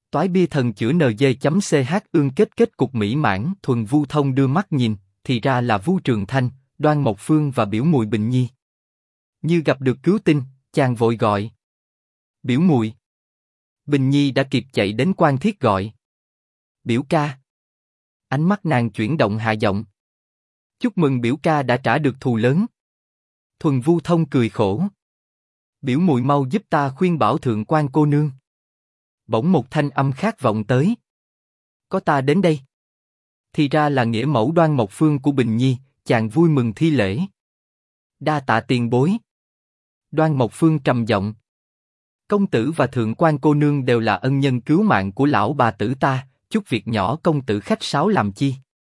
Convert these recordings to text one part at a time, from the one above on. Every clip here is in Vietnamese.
Toái bia thần chữa NG.ch ương kết cục mỹ mãn. Thuần Vu Thông đưa mắt nhìn, thì ra là Vu Trường Thanh, Đoan Mộc Phương và Biểu Mùi Bình Nhi. Như gặp được cứu tinh, chàng vội gọi. Biểu Mùi. Bình Nhi đã kịp chạy đến quan thiết gọi. Biểu ca. Ánh mắt nàng chuyển động hạ giọng. Chúc mừng biểu ca đã trả được thù lớn. Thuần Vu Thông cười khổ. Biểu Mùi mau giúp ta khuyên bảo thượng quan cô nương. Bỗng một thanh âm khác vọng tới. Có ta đến đây. Thì ra là nghĩa mẫu Đoan Mộc Phương của Bình Nhi, chàng vui mừng thi lễ. Đa tạ tiền bối. Đoan Mộc Phương trầm giọng. Công tử và thượng quan cô nương đều là ân nhân cứu mạng của lão bà tử ta, chút việc nhỏ công tử khách sáo làm chi?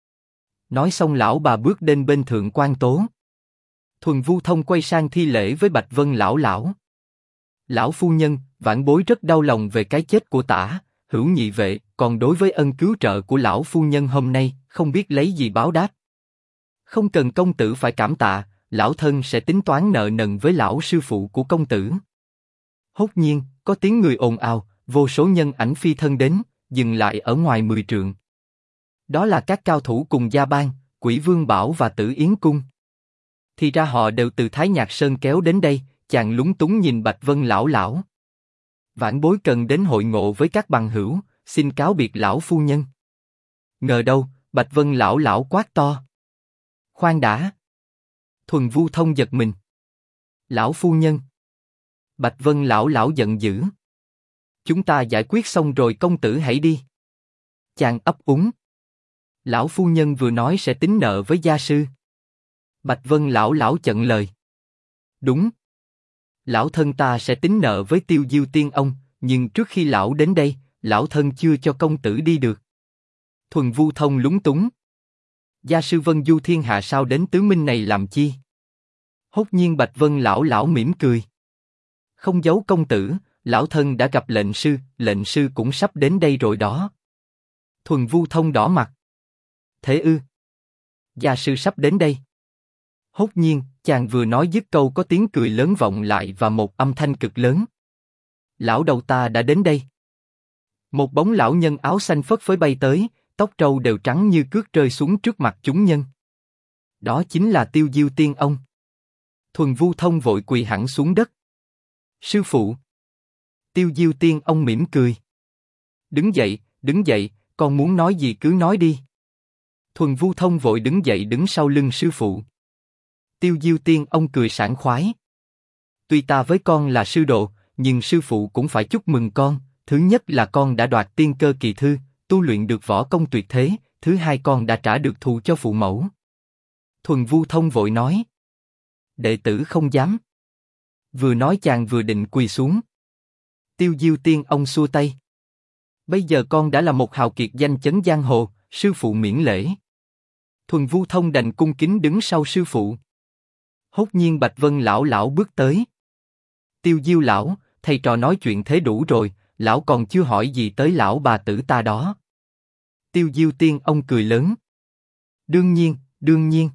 Nói xong lão bà bước đến bên thượng quan Tố. Thuần Vu Thông quay sang thi lễ với Bạch Vân lão. Lão phu nhân, vãn bối rất đau lòng về cái chết của Tả Hữu nhị vệ, còn đối với ân cứu trợ của lão phu nhân hôm nay, không biết lấy gì báo đáp. Không cần công tử phải cảm tạ, lão thân sẽ tính toán nợ nần với lão sư phụ của công tử. Hốt nhiên, có tiếng người ồn ào, vô số nhân ảnh phi thân đến, dừng lại ở ngoài 10 trượng. Đó là các cao thủ cùng Gia Bang, Quỷ Vương Bảo và Tử Yến Cung. Thì ra họ đều từ Thái Nhạc Sơn kéo đến đây. Chàng lúng túng nhìn Bạch Vân lão. Vãn bối cần đến hội ngộ với các bằng hữu, xin cáo biệt lão phu nhân. Ngờ đâu, Bạch Vân lão quát to. Khoan đã. Thuần Vu Thông giật mình. Lão phu nhân. Bạch Vân lão giận dữ. Chúng ta giải quyết xong rồi công tử hãy đi. Chàng ấp úng. Lão phu nhân vừa nói sẽ tính nợ với gia sư. Bạch Vân lão chận lời. Đúng. Lão thân ta sẽ tính nợ với Tiêu Diêu Tiên ông, nhưng trước khi lão đến đây, lão thân chưa cho công tử đi được. Thuần Vu Thông lúng túng. Gia sư Vân Du thiên hạ sao đến tứ minh này làm chi? Hốt nhiên Bạch Vân lão mỉm cười. Không giấu công tử, lão thân đã gặp lệnh sư cũng sắp đến đây rồi đó. Thuần Vu Thông đỏ mặt. Thế ư? Gia sư sắp đến đây. Hốt nhiên, chàng vừa nói dứt câu có tiếng cười lớn vọng lại và một âm thanh cực lớn. Lão đầu ta đã đến đây. Một bóng lão nhân áo xanh phất phới bay tới, tóc râu đều trắng như cước rơi xuống trước mặt chúng nhân. Đó chính là Tiêu Diêu Tiên ông. Thuần Vu Thông vội quỳ hẳn xuống đất. Sư phụ. Tiêu Diêu Tiên ông mỉm cười. Đứng dậy, con muốn nói gì cứ nói đi. Thuần Vu Thông vội đứng dậy đứng sau lưng sư phụ. Tiêu Diêu Tiên ông cười sảng khoái. Tuy ta với con là sư đồ, nhưng sư phụ cũng phải chúc mừng con. Thứ nhất là con đã đoạt tiên cơ kỳ thư, tu luyện được võ công tuyệt thế. Thứ hai con đã trả được thù cho phụ mẫu. Thuần Vu Thông vội nói. Đệ tử không dám. Vừa nói chàng vừa định quỳ xuống. Tiêu Diêu Tiên ông xua tay. Bây giờ con đã là một hào kiệt danh chấn giang hồ, sư phụ miễn lễ. Thuần Vu Thông đành cung kính đứng sau sư phụ. Hốt nhiên Bạch Vân lão bước tới. Tiêu Diêu lão, thầy trò nói chuyện thế đủ rồi, lão còn chưa hỏi gì tới lão bà tử ta đó. Tiêu Diêu Tiên ông cười lớn. Đương nhiên.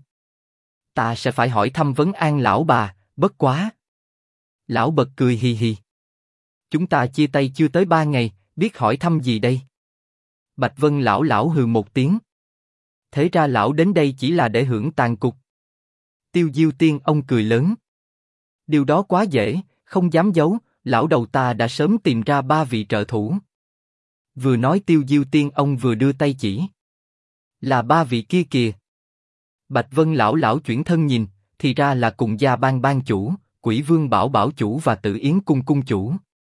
Ta sẽ phải hỏi thăm vấn an lão bà, bất quá. Lão bật cười hì hì. Chúng ta chia tay chưa tới 3 ngày, biết hỏi thăm gì đây? Bạch Vân lão hừ một tiếng. Thế ra lão đến đây chỉ là để hưởng tàn cục. Tiêu Diêu Tiên ông cười lớn. Điều đó quá dễ, không dám giấu, lão đầu ta đã sớm tìm ra 3 vị trợ thủ. Vừa nói Tiêu Diêu Tiên ông vừa đưa tay chỉ. Là 3 vị kia kìa. Bạch Vân lão chuyển thân nhìn, thì ra là cùng Gia Bang ban chủ, Quỷ Vương Bảo chủ và Tử Yến cung chủ.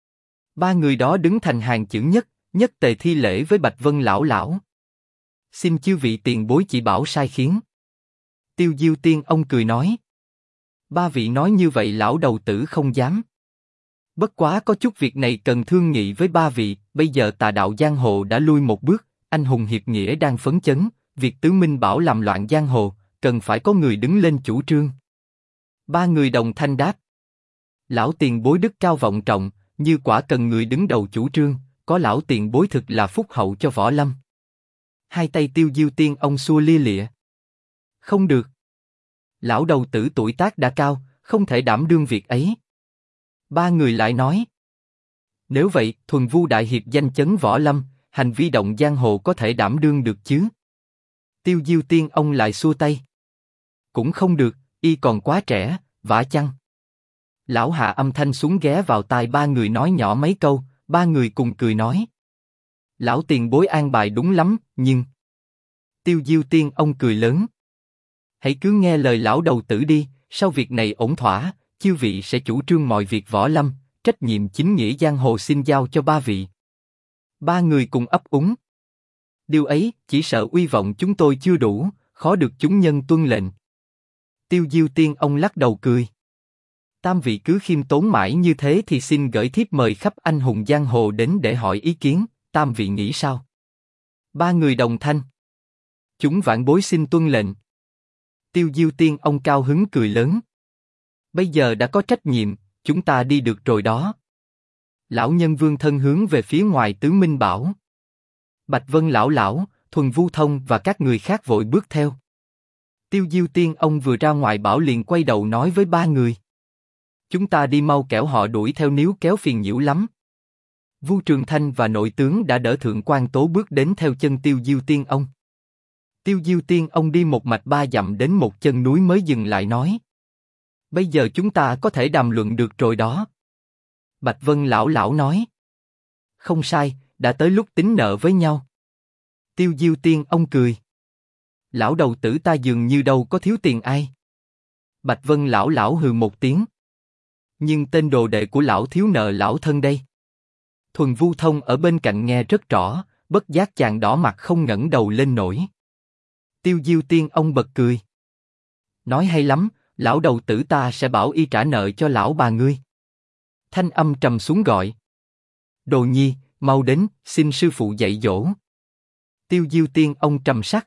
3 người đó đứng thành hàng chữ nhất tề thi lễ với Bạch Vân lão. Xin chư vị tiền bối chỉ bảo sai khiến. Tiêu Diêu Tiên ông cười nói. 3 vị nói như vậy lão đầu tử không dám. Bất quá có chút việc này cần thương nghị với 3 vị. Bây giờ tà đạo giang hồ đã lui một bước, anh hùng hiệp nghĩa đang phấn chấn. Việc tứ minh bảo làm loạn giang hồ, cần phải có người đứng lên chủ trương. 3 người đồng thanh đáp. Lão tiền bối đức cao vọng trọng, như quả cần người đứng đầu chủ trương, có lão tiền bối thực là phúc hậu cho võ lâm. Hai tay Tiêu Diêu Tiên ông xua lia lịa. Không được. Lão đầu tử tuổi tác đã cao, không thể đảm đương việc ấy. 3 người lại nói. Nếu vậy, Thuần Vu đại hiệp danh chấn võ lâm, hành vi động giang hồ có thể đảm đương được chứ? Tiêu Diêu Tiên ông lại xua tay. Cũng không được, y còn quá trẻ, vả chăng? Lão hạ âm thanh xuống ghé vào tai ba người nói nhỏ mấy câu, ba người cùng cười nói. Lão tiền bối an bài đúng lắm, nhưng... Tiêu Diêu Tiên ông cười lớn. Hãy cứ nghe lời lão đầu tử đi, sau việc này ổn thỏa, chư vị sẽ chủ trương mọi việc võ lâm, trách nhiệm chính nghĩa giang hồ xin giao cho ba vị. Ba người cùng ấp úng. Điều ấy, chỉ sợ uy vọng chúng tôi chưa đủ, khó được chúng nhân tuân lệnh. Tiêu Diêu Tiên ông lắc đầu cười. Tam vị cứ khiêm tốn mãi như thế thì xin gửi thiếp mời khắp anh hùng giang hồ đến để hỏi ý kiến, tam vị nghĩ sao? Ba người đồng thanh. Chúng vãn bối xin tuân lệnh. Tiêu Diêu Tiên ông cao hứng cười lớn. Bây giờ đã có trách nhiệm, chúng ta đi được rồi đó. Lão nhân vương thân hướng về phía ngoài tứ minh bảo. Bạch Vân lão, Thuần Vu Thông và các người khác vội bước theo. Tiêu Diêu Tiên ông vừa ra ngoài bảo liền quay đầu nói với ba người. Chúng ta đi mau kẻo họ đuổi theo níu kéo phiền nhiễu lắm. Vu Trường Thanh và nội tướng đã đỡ Thượng Quan Tố bước đến theo chân Tiêu Diêu Tiên ông. Tiêu Diêu Tiên ông đi một mạch 3 dặm đến một chân núi mới dừng lại nói. Bây giờ chúng ta có thể đàm luận được rồi đó. Bạch Vân lão nói. Không sai, đã tới lúc tính nợ với nhau. Tiêu Diêu Tiên ông cười. Lão đầu tử ta dường như đâu có thiếu tiền ai. Bạch Vân lão hừ một tiếng. Nhưng tên đồ đệ của lão thiếu nợ lão thân đây. Thuần Vu Thông ở bên cạnh nghe rất rõ, bất giác chàng đỏ mặt không ngẩng đầu lên nổi. Tiêu Diêu Tiên ông bật cười. Nói hay lắm, lão đầu tử ta sẽ bảo y trả nợ cho lão bà ngươi. Thanh âm trầm xuống gọi. Đồ nhi, mau đến, xin sư phụ dạy dỗ. Tiêu Diêu Tiên ông trầm sắc.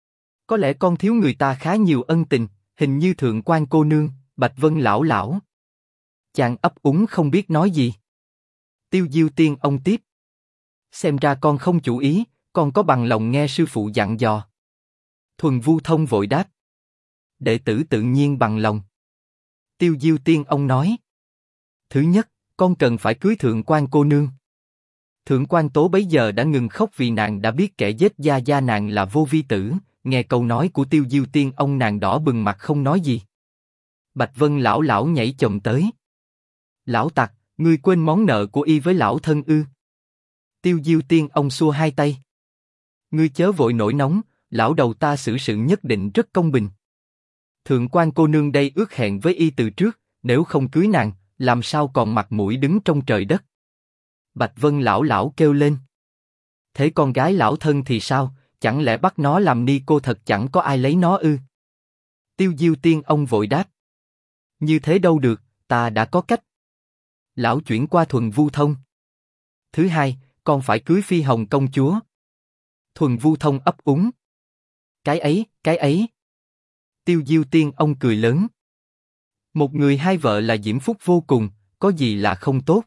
Có lẽ con thiếu người ta khá nhiều ân tình, hình như Thượng Quan cô nương, Bạch Vân lão. Chàng ấp úng không biết nói gì. Tiêu Diêu Tiên ông tiếp. Xem ra con không chủ ý, con có bằng lòng nghe sư phụ dặn dò. Thuần Vu Thông vội đáp. Đệ tử tự nhiên bằng lòng. Tiêu Diêu Tiên ông nói. Thứ nhất, con cần phải cưới Thượng Quan cô nương. Thượng Quan Tố bấy giờ đã ngừng khóc vì nàng đã biết kẻ giết gia nàng là Vô Vi Tử, nghe câu nói của Tiêu Diêu Tiên ông nàng đỏ bừng mặt không nói gì. Bạch Vân lão nhảy chồm tới. Lão tặc, ngươi quên món nợ của y với lão thân ư? Tiêu Diêu Tiên ông xua hai tay. Ngươi chớ vội nổi nóng, lão đầu ta xử sự nhất định rất công bình. Thượng Quan cô nương đây ước hẹn với y từ trước, nếu không cưới nàng, làm sao còn mặt mũi đứng trong trời đất? Bạch Vân lão kêu lên. Thế con gái lão thân thì sao, chẳng lẽ bắt nó làm ni cô thật chẳng có ai lấy nó ư? Tiêu Diêu Tiên ông vội đáp. Như thế đâu được, ta đã có cách. Lão chuyển qua Thuần Vu Thông. Thứ hai, con phải cưới Phi Hồng công chúa. Thuần Vu Thông ấp úng. Cái ấy. Tiêu Diêu Tiên ông cười lớn. Một người hai vợ là diễm phúc vô cùng, có gì là không tốt?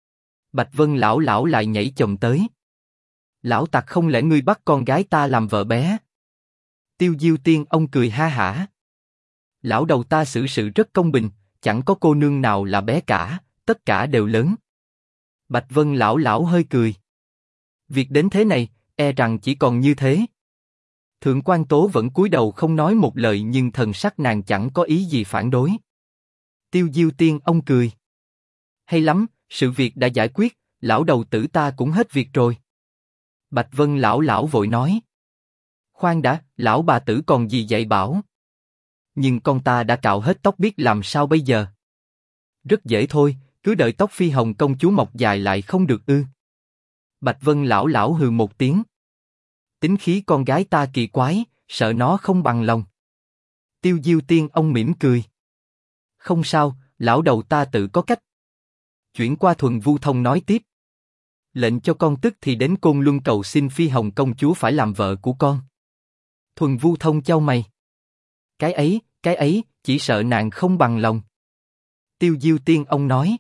Bạch Vân lão lại nhảy chồm tới. Lão tặc không lẽ ngươi bắt con gái ta làm vợ bé? Tiêu Diêu Tiên ông cười ha hả. Lão đầu ta xử sự rất công bình, chẳng có cô nương nào là bé cả, tất cả đều lớn. Bạch Vân lão hơi cười. Việc đến thế này, e rằng chỉ còn như thế. Thượng Quan Tố vẫn cúi đầu không nói một lời nhưng thần sắc nàng chẳng có ý gì phản đối. Tiêu Diêu Tiên ông cười. Hay lắm, sự việc đã giải quyết, lão đầu tử ta cũng hết việc rồi. Bạch Vân lão vội nói. Khoan đã, lão bà tử còn gì dạy bảo? Nhưng con ta đã cạo hết tóc biết làm sao bây giờ? Rất dễ thôi, cứ đợi tóc Phi Hồng công chúa mọc dài lại không được ư? Bạch Vân lão hừ một tiếng. Tính khí con gái ta kỳ quái, sợ nó không bằng lòng. Tiêu Diêu Tiên ông mỉm cười. Không sao, lão đầu ta tự có cách. Chuyển qua Thuần Vu Thông nói tiếp. Lệnh cho con tức thì đến Côn Luân cầu xin Phi Hồng công chúa phải làm vợ của con. Thuần Vu Thông chau mày. Cái ấy, chỉ sợ nàng không bằng lòng. Tiêu Diêu Tiên ông nói.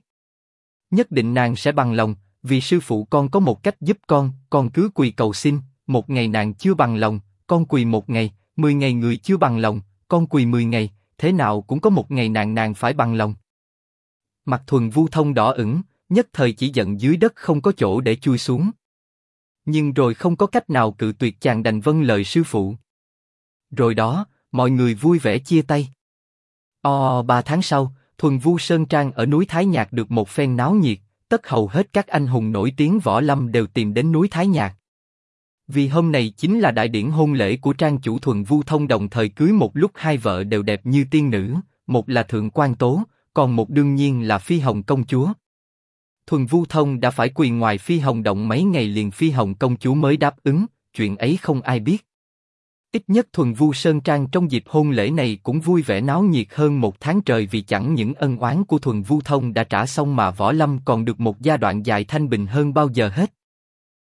Nhất định nàng sẽ bằng lòng, vì sư phụ con có một cách giúp con cứ quỳ cầu xin, một ngày nàng chưa bằng lòng, con quỳ một ngày, 10 ngày người chưa bằng lòng, con quỳ 10 ngày, thế nào cũng có một ngày nàng phải bằng lòng. Mặt Thuần Vu Thông đỏ ửng, nhất thời chỉ giận dưới đất không có chỗ để chui xuống. Nhưng rồi không có cách nào cự tuyệt, chàng đành vâng lời sư phụ. Rồi đó, mọi người vui vẻ chia tay. 3 tháng sau, Thuần Vu Sơn Trang ở núi Thái Nhạc được một phen náo nhiệt, tất hầu hết các anh hùng nổi tiếng võ lâm đều tìm đến núi Thái Nhạc. Vì hôm nay chính là đại điển hôn lễ của trang chủ Thuần Vu Thông, đồng thời cưới một lúc hai vợ đều đẹp như tiên nữ, một là Thượng Quan Tố, còn một đương nhiên là Phi Hồng công chúa. Thuần Vu Thông đã phải quỳ ngoài Phi Hồng động mấy ngày liền Phi Hồng công chúa mới đáp ứng, chuyện ấy không ai biết. Ít nhất Thuần Vu Sơn Trang trong dịp hôn lễ này cũng vui vẻ náo nhiệt hơn 1 tháng trời, vì chẳng những ân oán của Thuần Vu Thông đã trả xong mà võ lâm còn được một giai đoạn dài thanh bình hơn bao giờ hết.